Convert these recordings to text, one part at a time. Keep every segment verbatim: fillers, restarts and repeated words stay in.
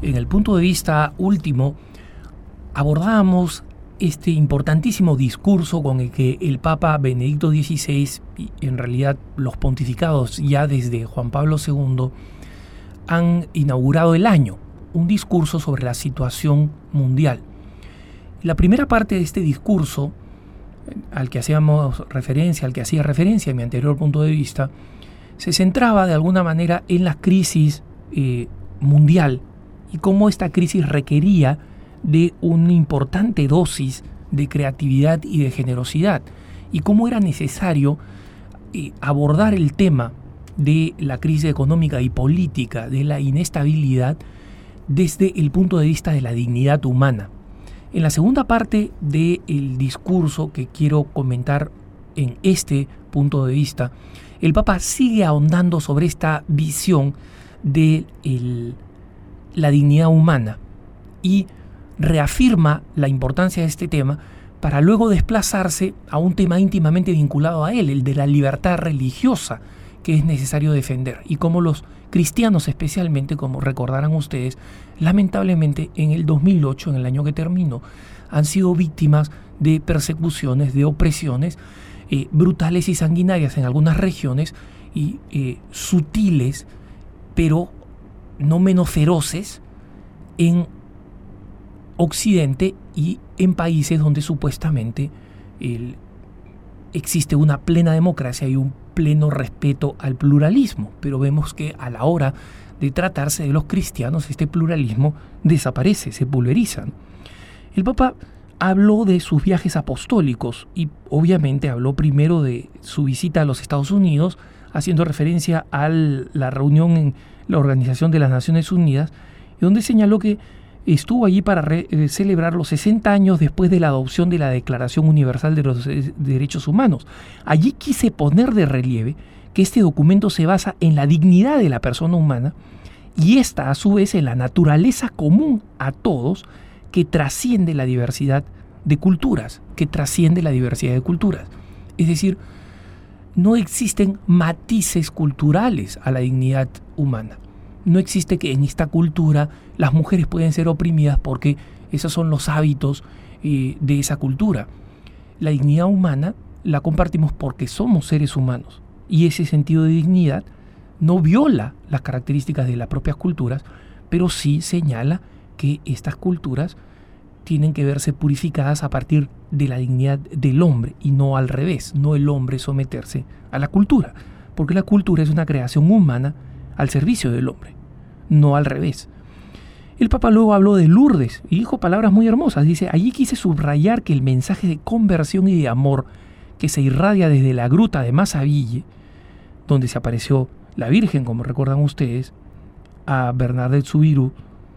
en el punto de vista último, abordábamos este importantísimo discurso con el que el Papa Benedicto dieciséis, y en realidad los pontificados ya desde Juan Pablo segundo, han inaugurado el año, un discurso sobre la situación mundial. La primera parte de este discurso, al que hacíamos referencia, al que hacía referencia en mi anterior punto de vista, se centraba de alguna manera en la crisis eh, mundial y cómo esta crisis requería de una importante dosis de creatividad y de generosidad, y cómo era necesario eh, abordar el tema de la crisis económica y política, de la inestabilidad, desde el punto de vista de la dignidad humana. En la segunda parte del discurso que quiero comentar en este punto de vista, el Papa sigue ahondando sobre esta visión de el, la dignidad humana y reafirma la importancia de este tema para luego desplazarse a un tema íntimamente vinculado a él, el de la libertad religiosa que es necesario defender, y cómo los cristianos especialmente, como recordarán ustedes, lamentablemente en el dos mil ocho, en el año que terminó, han sido víctimas de persecuciones, de opresiones eh, brutales y sanguinarias en algunas regiones y eh, sutiles, pero no menos feroces en Occidente y en países donde supuestamente el, existe una plena democracia y un pleno respeto al pluralismo, pero vemos que a la hora de tratarse de los cristianos este pluralismo desaparece, se pulveriza. El Papa habló de sus viajes apostólicos y obviamente habló primero de su visita a los Estados Unidos, haciendo referencia a la reunión en la Organización de las Naciones Unidas, donde señaló que estuvo allí para re, eh, celebrar los sesenta años después de la adopción de la Declaración Universal de los eh, Derechos Humanos. Allí quise poner de relieve que este documento se basa en la dignidad de la persona humana y esta, a su vez, en la naturaleza común a todos que trasciende la diversidad de culturas, que trasciende la diversidad de culturas. Es decir, no existen matices culturales a la dignidad humana. No existe que en esta cultura las mujeres pueden ser oprimidas porque esos son los hábitos eh, de esa cultura. La dignidad humana la compartimos porque somos seres humanos y ese sentido de dignidad no viola las características de las propias culturas, pero sí señala que estas culturas tienen que verse purificadas a partir de la dignidad del hombre y no al revés, no el hombre someterse a la cultura, porque la cultura es una creación humana al servicio del hombre, no al revés. El Papa luego habló de Lourdes y dijo palabras muy hermosas. Dice, allí quise subrayar que el mensaje de conversión y de amor que se irradia desde la gruta de Masaville, donde se apareció la Virgen, como recuerdan ustedes, a Bernadette Soubirous,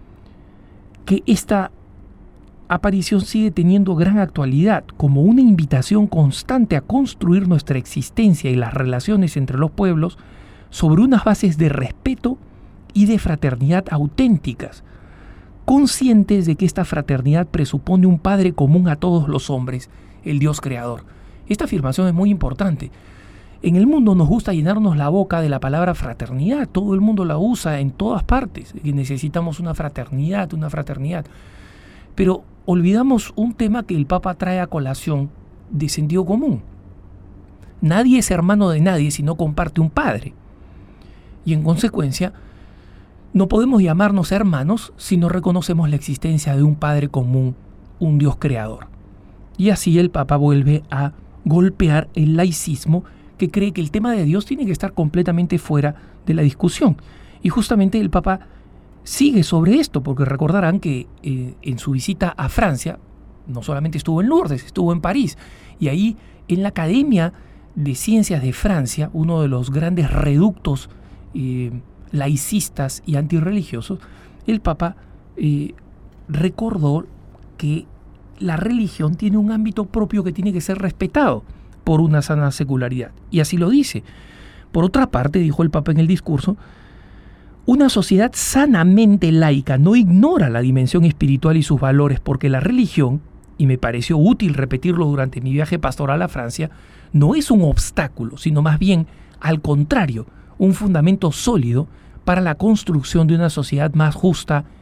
que esta aparición sigue teniendo gran actualidad como una invitación constante a construir nuestra existencia y las relaciones entre los pueblos sobre unas bases de respeto y de fraternidad auténticas, conscientes de que esta fraternidad presupone un Padre común a todos los hombres, el Dios creador. Esta afirmación es muy importante. En el mundo nos gusta llenarnos la boca de la palabra fraternidad, todo el mundo la usa en todas partes, que necesitamos una fraternidad, una fraternidad. Pero olvidamos un tema que el Papa trae a colación de sentido común. Nadie es hermano de nadie si no comparte un Padre. Y en consecuencia, no podemos llamarnos hermanos si no reconocemos la existencia de un Padre común, un Dios creador. Y así el Papa vuelve a golpear el laicismo que cree que el tema de Dios tiene que estar completamente fuera de la discusión. Y justamente el Papa sigue sobre esto, porque recordarán que eh, en su visita a Francia, no solamente estuvo en Lourdes, estuvo en París, y ahí en la Academia de Ciencias de Francia, uno de los grandes reductos eh, laicistas y antirreligiosos, el Papa eh, recordó que la religión tiene un ámbito propio que tiene que ser respetado por una sana secularidad. Y así lo dice. Por otra parte, dijo el Papa en el discurso, una sociedad sanamente laica no ignora la dimensión espiritual y sus valores, porque la religión, y me pareció útil repetirlo durante mi viaje pastoral a Francia, no es un obstáculo, sino más bien, al contrario, un fundamento sólido para la construcción de una sociedad más justa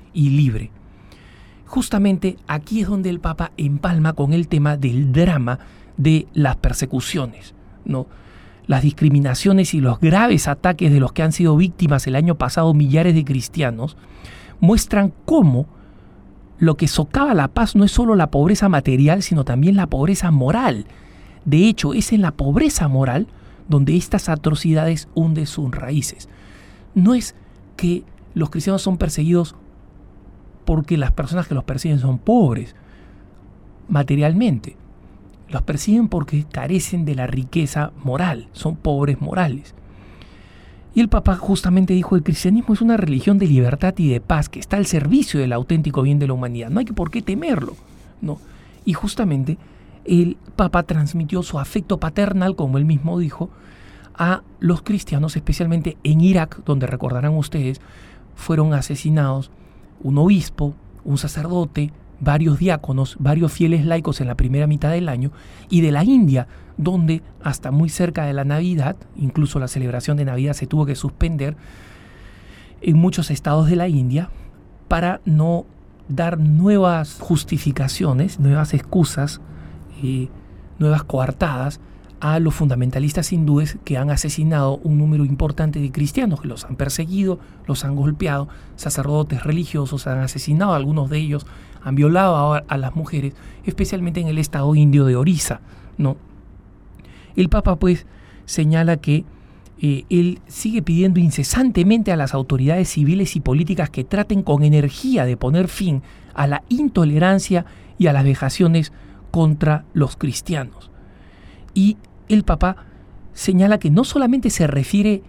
y libre. Justamente aquí es donde el Papa empalma con el tema del drama de las persecuciones, ¿no? Las discriminaciones y los graves ataques de los que han sido víctimas el año pasado millares de cristianos muestran cómo lo que socava la paz no es solo la pobreza material, sino también la pobreza moral. De hecho, es en la pobreza moral donde estas atrocidades hunden sus raíces. No es que los cristianos son perseguidos porque las personas que los persiguen son pobres materialmente. Los persiguen porque carecen de la riqueza moral, son pobres morales. Y el Papa justamente dijo: el cristianismo es una religión de libertad y de paz que está al servicio del auténtico bien de la humanidad. No hay por qué temerlo, ¿no? Y justamente el Papa transmitió su afecto paternal, como él mismo dijo, a los cristianos, especialmente en Irak, donde recordarán ustedes, fueron asesinados un obispo, un sacerdote, varios diáconos, varios fieles laicos en la primera mitad del año, y de la India, donde hasta muy cerca de la Navidad, incluso la celebración de Navidad se tuvo que suspender en muchos estados de la India para no dar nuevas justificaciones, nuevas excusas, eh, nuevas coartadas a los fundamentalistas hindúes que han asesinado un número importante de cristianos, que los han perseguido, los han golpeado, sacerdotes religiosos han asesinado, algunos de ellos han violado a, a las mujeres, especialmente en el estado indio de Orissa, ¿no? El Papa pues señala que eh, él sigue pidiendo incesantemente a las autoridades civiles y políticas que traten con energía de poner fin a la intolerancia y a las vejaciones contra los cristianos. Y el Papa señala que no solamente se refiere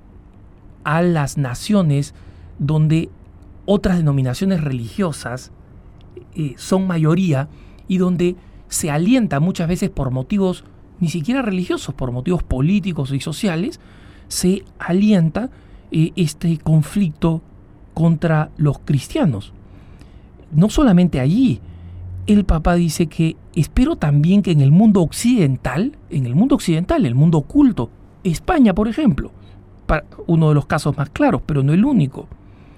a las naciones donde otras denominaciones religiosas eh, son mayoría y donde se alienta muchas veces por motivos ni siquiera religiosos, por motivos políticos y sociales, se alienta eh, este conflicto contra los cristianos. No solamente allí, el Papa dice que espero también que en el mundo occidental, en el mundo occidental, el mundo oculto, España, por ejemplo, para uno de los casos más claros, pero no el único.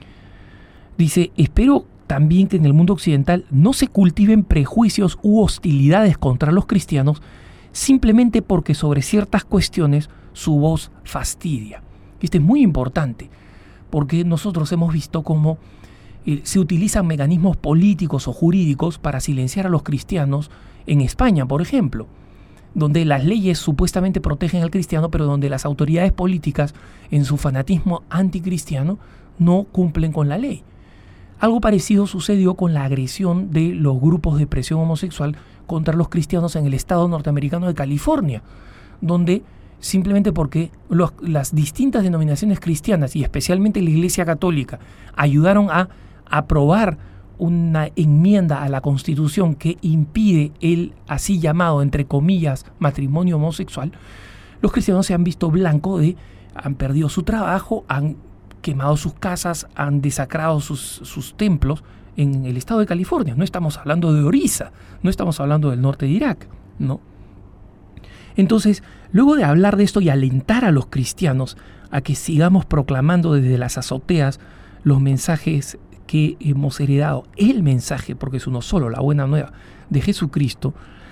Dice, espero también que en el mundo occidental no se cultiven prejuicios u hostilidades contra los cristianos simplemente porque sobre ciertas cuestiones su voz fastidia. Esto es muy importante, porque nosotros hemos visto cómo eh, se utilizan mecanismos políticos o jurídicos para silenciar a los cristianos en España, por ejemplo, donde las leyes supuestamente protegen al cristiano, pero donde las autoridades políticas, en su fanatismo anticristiano, no cumplen con la ley. Algo parecido sucedió con la agresión de los grupos de presión homosexual contra los cristianos en el estado norteamericano de California, donde simplemente porque los, las distintas denominaciones cristianas y especialmente la Iglesia Católica ayudaron a aprobar una enmienda a la Constitución que impide el así llamado, entre comillas, matrimonio homosexual, los cristianos se han visto blanco de, han perdido su trabajo, han quemado sus casas, han desacrado sus, sus templos en el estado de California. No estamos hablando de Orissa, no estamos hablando del norte de Irak, ¿no? Entonces, luego de hablar de esto y alentar a los cristianos a que sigamos proclamando desde las azoteas los mensajes que hemos heredado, el mensaje, porque es uno solo, la buena nueva de Jesucristo,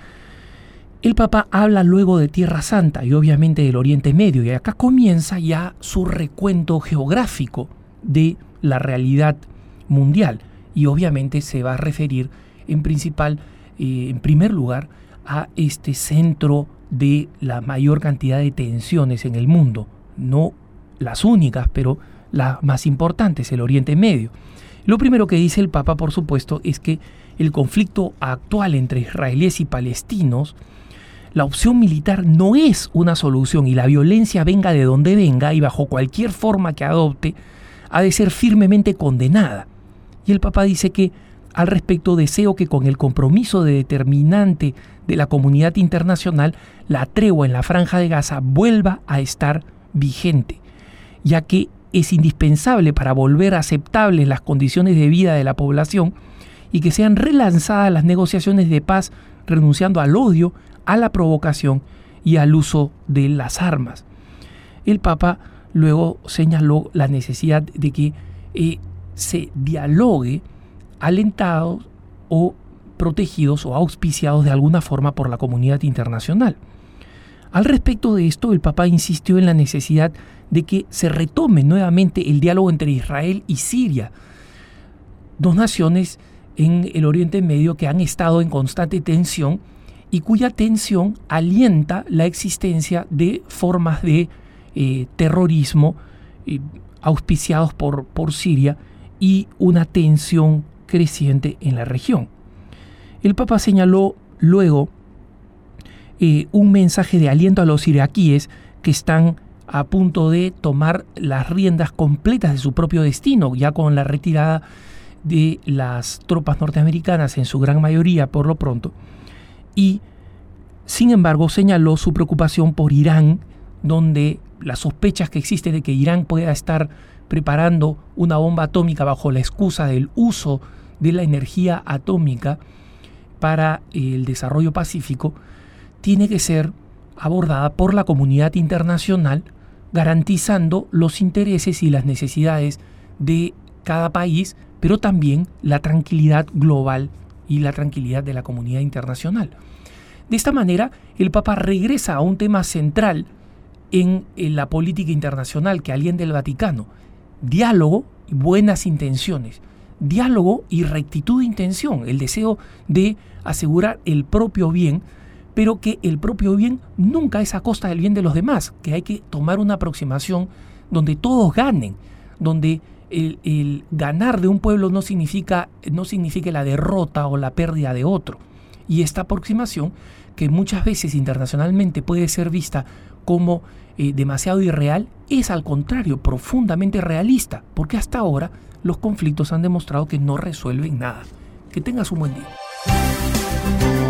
el Papa habla luego de Tierra Santa y obviamente del Oriente Medio, y acá comienza ya su recuento geográfico de la realidad mundial, y obviamente se va a referir en principal, eh, en primer lugar, a este centro de la mayor cantidad de tensiones en el mundo, no las únicas, pero las más importantes, el Oriente Medio. Lo primero que dice el Papa, por supuesto, es que el conflicto actual entre israelíes y palestinos, la opción militar no es una solución y la violencia, venga de donde venga y bajo cualquier forma que adopte, ha de ser firmemente condenada. Y el Papa dice que al respecto deseo que con el compromiso de determinante de la comunidad internacional, la tregua en la Franja de Gaza vuelva a estar vigente, ya que es indispensable para volver aceptables las condiciones de vida de la población y que sean relanzadas las negociaciones de paz, renunciando al odio, a la provocación y al uso de las armas. El Papa luego señaló la necesidad de que eh, se dialogue alentados o protegidos o auspiciados de alguna forma por la comunidad internacional. Al respecto de esto, el Papa insistió en la necesidad de que se retome nuevamente el diálogo entre Israel y Siria, dos naciones en el Oriente Medio que han estado en constante tensión y cuya tensión alienta la existencia de formas de eh, terrorismo eh, auspiciados por, por Siria y una tensión creciente en la región. El Papa señaló luego eh, un mensaje de aliento a los iraquíes que están a punto de tomar las riendas completas de su propio destino, ya con la retirada de las tropas norteamericanas en su gran mayoría por lo pronto, y sin embargo señaló su preocupación por Irán, donde las sospechas que existen de que Irán pueda estar preparando una bomba atómica bajo la excusa del uso de la energía atómica para el desarrollo pacífico, tiene que ser abordada por la comunidad internacional, garantizando los intereses y las necesidades de cada país, pero también la tranquilidad global y la tranquilidad de la comunidad internacional. De esta manera, el Papa regresa a un tema central en, en la política internacional que alienta el Vaticano: diálogo y buenas intenciones, diálogo y rectitud de intención, el deseo de asegurar el propio bien, pero que el propio bien nunca es a costa del bien de los demás, que hay que tomar una aproximación donde todos ganen, donde el, el ganar de un pueblo no significa, no significa la derrota o la pérdida de otro. Y esta aproximación, que muchas veces internacionalmente puede ser vista como eh, demasiado irreal, es al contrario profundamente realista, porque hasta ahora los conflictos han demostrado que no resuelven nada. Que tengas un buen día.